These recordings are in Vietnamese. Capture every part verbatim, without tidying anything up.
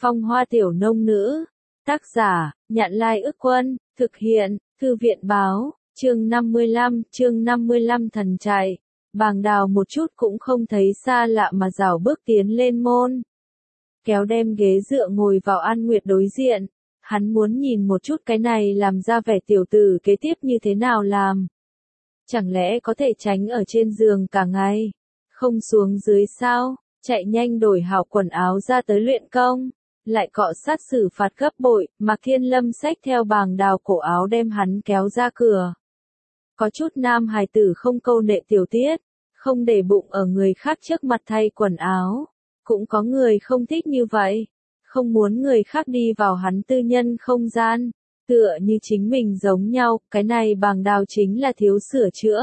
Phong hoa tiểu nông nữ. Tác giả, Nhạn Lai Ức Quân, thực hiện, Thư viện báo, chương năm mươi lăm, chương năm mươi lăm thần chạy. Bàng Đào một chút cũng không thấy xa lạ mà rảo bước tiến lên môn. Kéo đem ghế dựa ngồi vào An Nguyệt đối diện. Hắn muốn nhìn một chút cái này làm ra vẻ tiểu tử kế tiếp như thế nào làm. Chẳng lẽ có thể tránh ở trên giường cả ngày, không xuống dưới sao, chạy nhanh đổi hảo quần áo ra tới luyện công, lại cọ sát xử phạt gấp bội, Mạc Thiên Lâm xách theo Bàng Đào cổ áo đem hắn kéo ra cửa. Có chút nam hài tử không câu nệ tiểu tiết, không để bụng ở người khác trước mặt thay quần áo, cũng có người không thích như vậy, không muốn người khác đi vào hắn tư nhân không gian. Tựa như chính mình giống nhau, cái này Bàng Đào chính là thiếu sửa chữa.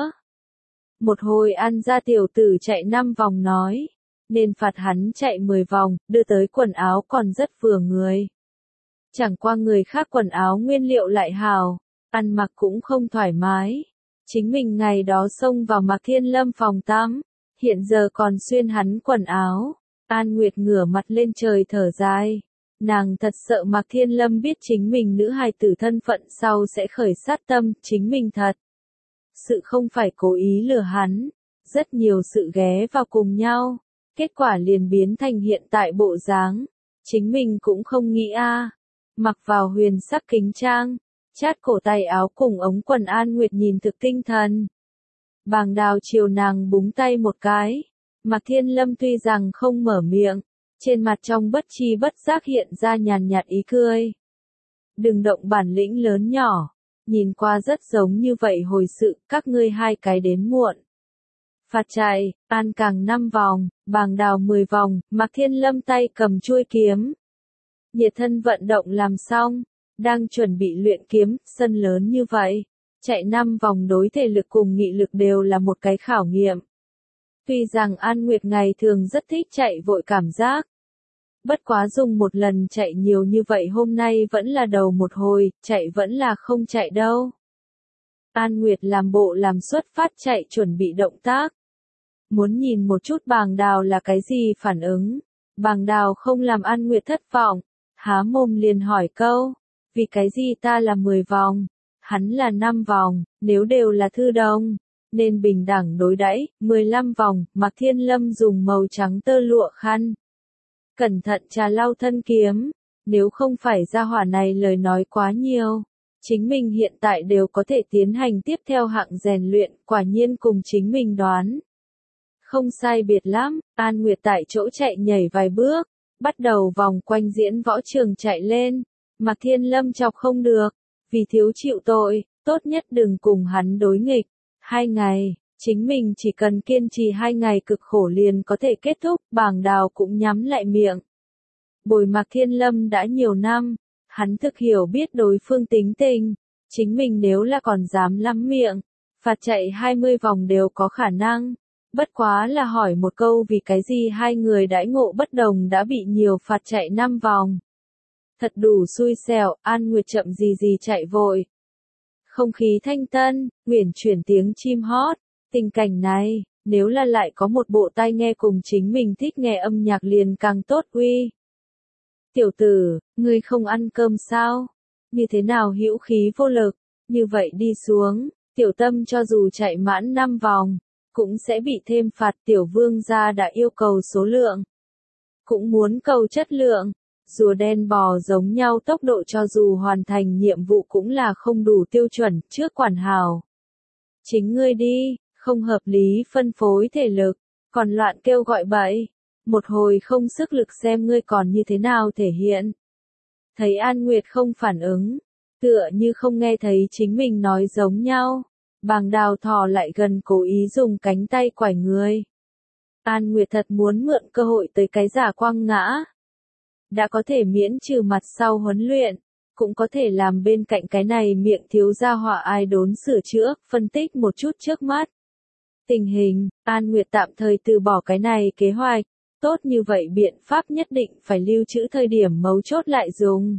Một hồi ăn ra tiểu tử chạy năm vòng nói, nên phạt hắn chạy mười vòng, đưa tới quần áo còn rất vừa người. Chẳng qua người khác quần áo nguyên liệu lại hào, ăn mặc cũng không thoải mái. Chính mình ngày đó xông vào Mạc Thiên Lâm phòng tắm, hiện giờ còn xuyên hắn quần áo. An Nguyệt ngửa mặt lên trời thở dài. Nàng thật sợ Mạc Thiên Lâm biết chính mình nữ hài tử thân phận sau sẽ khởi sát tâm, chính mình thật. Sự không phải cố ý lừa hắn, rất nhiều sự ghé vào cùng nhau, kết quả liền biến thành hiện tại bộ dáng, chính mình cũng không nghĩ a. Mặc vào huyền sắc kính trang, chát cổ tay áo cùng ống quần An Nguyệt nhìn thực tinh thần. Bàng Đào chiều nàng búng tay một cái, Mạc Thiên Lâm tuy rằng không mở miệng, trên mặt trong bất chi bất giác hiện ra nhàn nhạt ý cười. Đừng động bản lĩnh lớn nhỏ, nhìn qua rất giống như vậy hồi sự, các ngươi hai cái đến muộn. Phạt chạy, An càng năm vòng, Bàng Đào mười vòng, Mạc Thiên Lâm tay cầm chuôi kiếm. Nhiệt thân vận động làm xong, đang chuẩn bị luyện kiếm, sân lớn như vậy, chạy năm vòng đối thể lực cùng nghị lực đều là một cái khảo nghiệm. Tuy rằng An Nguyệt ngày thường rất thích chạy vội cảm giác. Bất quá dùng một lần chạy nhiều như vậy hôm nay vẫn là đầu một hồi, chạy vẫn là không chạy đâu. An Nguyệt làm bộ làm xuất phát chạy chuẩn bị động tác. Muốn nhìn một chút Bàng Đào là cái gì phản ứng. Bàng Đào không làm An Nguyệt thất vọng, há mồm liền hỏi câu, vì cái gì ta là mười vòng, hắn là năm vòng, nếu đều là thư đồng, nên bình đẳng đối đãi. Mười lăm vòng, Mạc Thiên Lâm dùng màu trắng tơ lụa khăn. Cẩn thận trà lau thân kiếm, nếu không phải gia hỏa này lời nói quá nhiều, chính mình hiện tại đều có thể tiến hành tiếp theo hạng rèn luyện, quả nhiên cùng chính mình đoán. Không sai biệt lắm, An Nguyệt tại chỗ chạy nhảy vài bước, bắt đầu vòng quanh diễn võ trường chạy lên, Mạc Thiên Lâm chọc không được, vì thiếu chịu tội, tốt nhất đừng cùng hắn đối nghịch. Hai ngày, chính mình chỉ cần kiên trì hai ngày cực khổ liền có thể kết thúc, Bàng Đào cũng nhắm lại miệng. Bồi Mạc Thiên Lâm đã nhiều năm, hắn thực hiểu biết đối phương tính tình, chính mình nếu là còn dám lắm miệng, phạt chạy hai mươi vòng đều có khả năng. Bất quá là hỏi một câu vì cái gì hai người đãi ngộ bất đồng đã bị nhiều phạt chạy năm vòng. Thật đủ xui xẻo, An Nguyệt chậm gì gì chạy vội. Không khí thanh tân, uyển chuyển tiếng chim hót, tình cảnh này, nếu là lại có một bộ tai nghe cùng chính mình thích nghe âm nhạc liền càng tốt uy. Tiểu tử, ngươi không ăn cơm sao? Như thế nào hữu khí vô lực, như vậy đi xuống, tiểu tâm cho dù chạy mãn năm vòng, cũng sẽ bị thêm phạt. Tiểu vương gia đã yêu cầu số lượng, cũng muốn cầu chất lượng. Rùa đen bò giống nhau tốc độ cho dù hoàn thành nhiệm vụ cũng là không đủ tiêu chuẩn, trước quản hào. Chính ngươi đi, không hợp lý phân phối thể lực, còn loạn kêu gọi bậy, một hồi không sức lực xem ngươi còn như thế nào thể hiện. Thấy An Nguyệt không phản ứng, tựa như không nghe thấy chính mình nói giống nhau, Bàng Đào thò lại gần cố ý dùng cánh tay quải người. An Nguyệt thật muốn mượn cơ hội tới cái giả quăng ngã. Đã có thể miễn trừ mặt sau huấn luyện, cũng có thể làm bên cạnh cái này miệng thiếu gia họa ai đốn sửa chữa, phân tích một chút trước mắt. Tình hình, An Nguyệt tạm thời từ bỏ cái này kế hoạch, tốt như vậy biện pháp nhất định phải lưu trữ thời điểm mấu chốt lại dùng.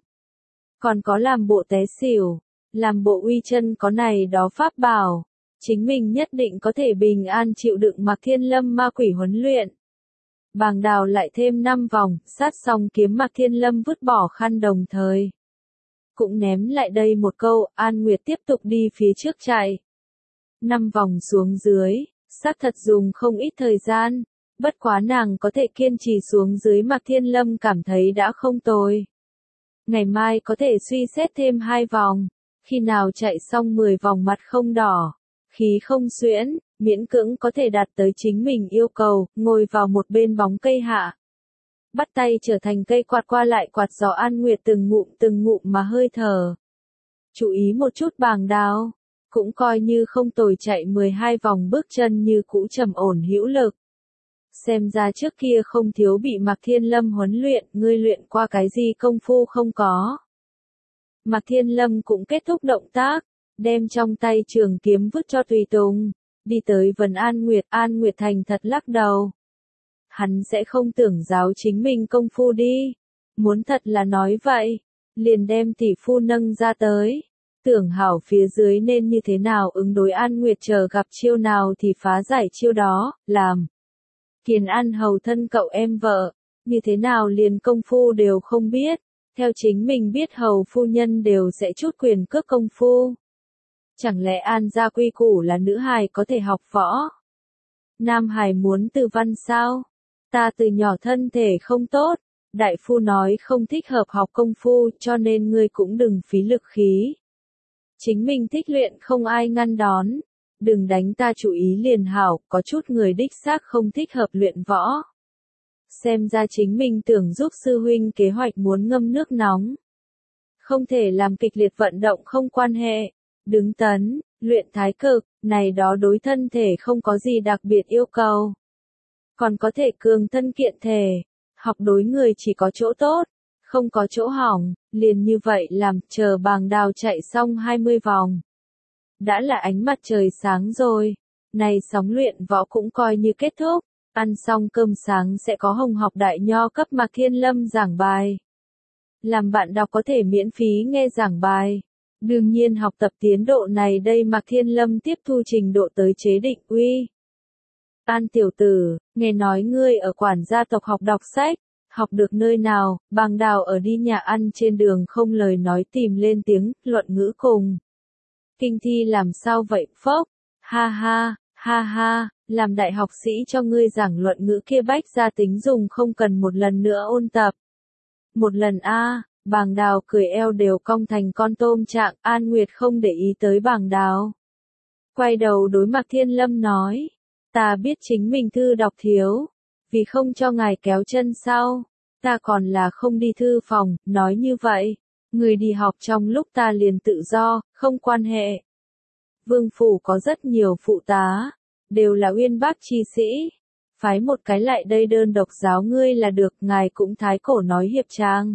Còn có làm bộ té xỉu, làm bộ uy chân có này đó pháp bảo, chính mình nhất định có thể bình an chịu đựng Mạc Thiên Lâm ma quỷ huấn luyện. Bàng Đào lại thêm năm vòng, sát xong kiếm Mạc Thiên Lâm vứt bỏ khăn đồng thời. Cũng ném lại đây một câu, An Nguyệt tiếp tục đi phía trước chạy. Năm vòng xuống dưới, xác thật dùng không ít thời gian, bất quá nàng có thể kiên trì xuống dưới Mạc Thiên Lâm cảm thấy đã không tồi. Ngày mai có thể suy xét thêm hai vòng, khi nào chạy xong mười vòng mặt không đỏ, khí không xuyễn, miễn cưỡng có thể đạt tới chính mình yêu cầu, ngồi vào một bên bóng cây hạ. Bắt tay trở thành cây quạt qua lại quạt gió An Nguyệt từng ngụm từng ngụm mà hơi thở. Chú ý một chút Bàng Đào, cũng coi như không tồi, chạy mười hai vòng bước chân như cũ trầm ổn hữu lực. Xem ra trước kia không thiếu bị Mạc Thiên Lâm huấn luyện, ngươi luyện qua cái gì công phu không có. Mạc Thiên Lâm cũng kết thúc động tác, đem trong tay trường kiếm vứt cho Tùy Tùng, đi tới vấn An Nguyệt, An Nguyệt thành thật lắc đầu. Hắn sẽ không tưởng giáo chính mình công phu đi, muốn thật là nói vậy, liền đem tỷ phu nâng ra tới. Tưởng hảo phía dưới nên như thế nào ứng đối An Nguyệt, chờ gặp chiêu nào thì phá giải chiêu đó, làm. Kiền An hầu thân cậu em vợ, như thế nào liền công phu đều không biết, theo chính mình biết hầu phu nhân đều sẽ chút quyền cước công phu. Chẳng lẽ An gia quy củ là nữ hài có thể học võ? Nam hài muốn từ văn sao? Ta từ nhỏ thân thể không tốt, đại phu nói không thích hợp học công phu cho nên ngươi cũng đừng phí lực khí. Chính mình thích luyện không ai ngăn đón, đừng đánh ta chủ ý liền hảo, có chút người đích xác không thích hợp luyện võ. Xem ra chính mình tưởng giúp sư huynh kế hoạch muốn ngâm nước nóng. Không thể làm kịch liệt vận động không quan hệ, đứng tấn, luyện thái cực, này đó đối thân thể không có gì đặc biệt yêu cầu. Còn có thể cường thân kiện thể, học đối người chỉ có chỗ tốt, không có chỗ hỏng, liền như vậy làm, chờ Bàng Đào chạy xong hai mươi vòng. Đã là ánh mặt trời sáng rồi, này sóng luyện võ cũng coi như kết thúc, ăn xong cơm sáng sẽ có Hồng học đại nho cấp Mạc Thiên Lâm giảng bài. Làm bạn đọc có thể miễn phí nghe giảng bài. Đương nhiên học tập tiến độ này đây Mạc Thiên Lâm tiếp thu trình độ tới chế định uy. An tiểu tử, nghe nói ngươi ở quản gia tộc học đọc sách, học được nơi nào? Bàng Đào ở đi nhà ăn trên đường không lời nói tìm lên tiếng, luận ngữ cùng. Kinh thi làm sao vậy, phốc? Ha ha, ha ha, làm đại học sĩ cho ngươi giảng luận ngữ kia bách gia tính dùng không cần một lần nữa ôn tập. Một lần a, Bàng Đào cười eo đều cong thành con tôm trạng, An Nguyệt không để ý tới Bàng Đào. Quay đầu đối Mạc Thiên Lâm nói, ta biết chính mình thư đọc thiếu, vì không cho ngài kéo chân sau, ta còn là không đi thư phòng, nói như vậy, người đi học trong lúc ta liền tự do, không quan hệ. Vương phủ có rất nhiều phụ tá, đều là uyên bác chi sĩ, phái một cái lại đây đơn độc giáo ngươi là được, ngài cũng thái cổ nói hiệp trang.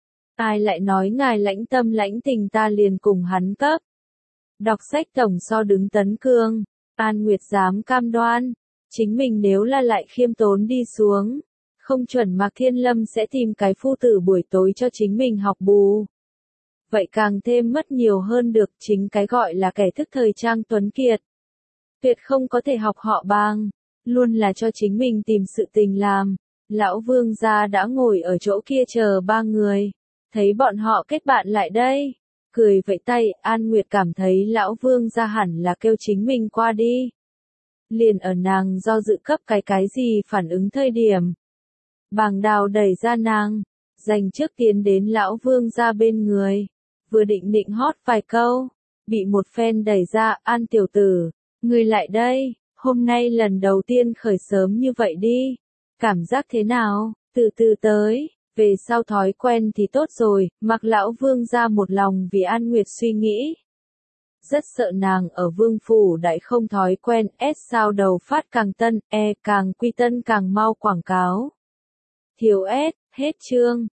Ai lại nói ngài lãnh tâm lãnh tình ta liền cùng hắn cấp. Đọc sách tổng so đứng tấn cương, An Nguyệt dám cam đoan, chính mình nếu là lại khiêm tốn đi xuống, không chuẩn Mạc Thiên Lâm sẽ tìm cái phu tử buổi tối cho chính mình học bù. Vậy càng thêm mất nhiều hơn được, chính cái gọi là kẻ thức thời trang tuấn kiệt. Tuyệt không có thể học họ Bàng, luôn là cho chính mình tìm sự tình làm. Lão Vương gia đã ngồi ở chỗ kia chờ ba người, thấy bọn họ kết bạn lại đây, cười vẫy tay, An Nguyệt cảm thấy lão Vương gia hẳn là kêu chính mình qua đi. Liền ở nàng do dự cấp cái cái gì phản ứng thời điểm. Bàng Đào đẩy ra nàng, dành trước tiến đến lão Vương gia bên người, vừa định định hót vài câu, bị một phen đẩy ra, An tiểu tử, người lại đây, hôm nay lần đầu tiên khởi sớm như vậy đi, cảm giác thế nào, từ từ tới, về sau thói quen thì tốt rồi, Mặc lão Vương gia một lòng vì An Nguyệt suy nghĩ. Rất sợ nàng ở vương phủ đại không thói quen, S sao đầu phát càng tân, E càng quy tân càng mau quảng cáo. Thiếu S, hết chương.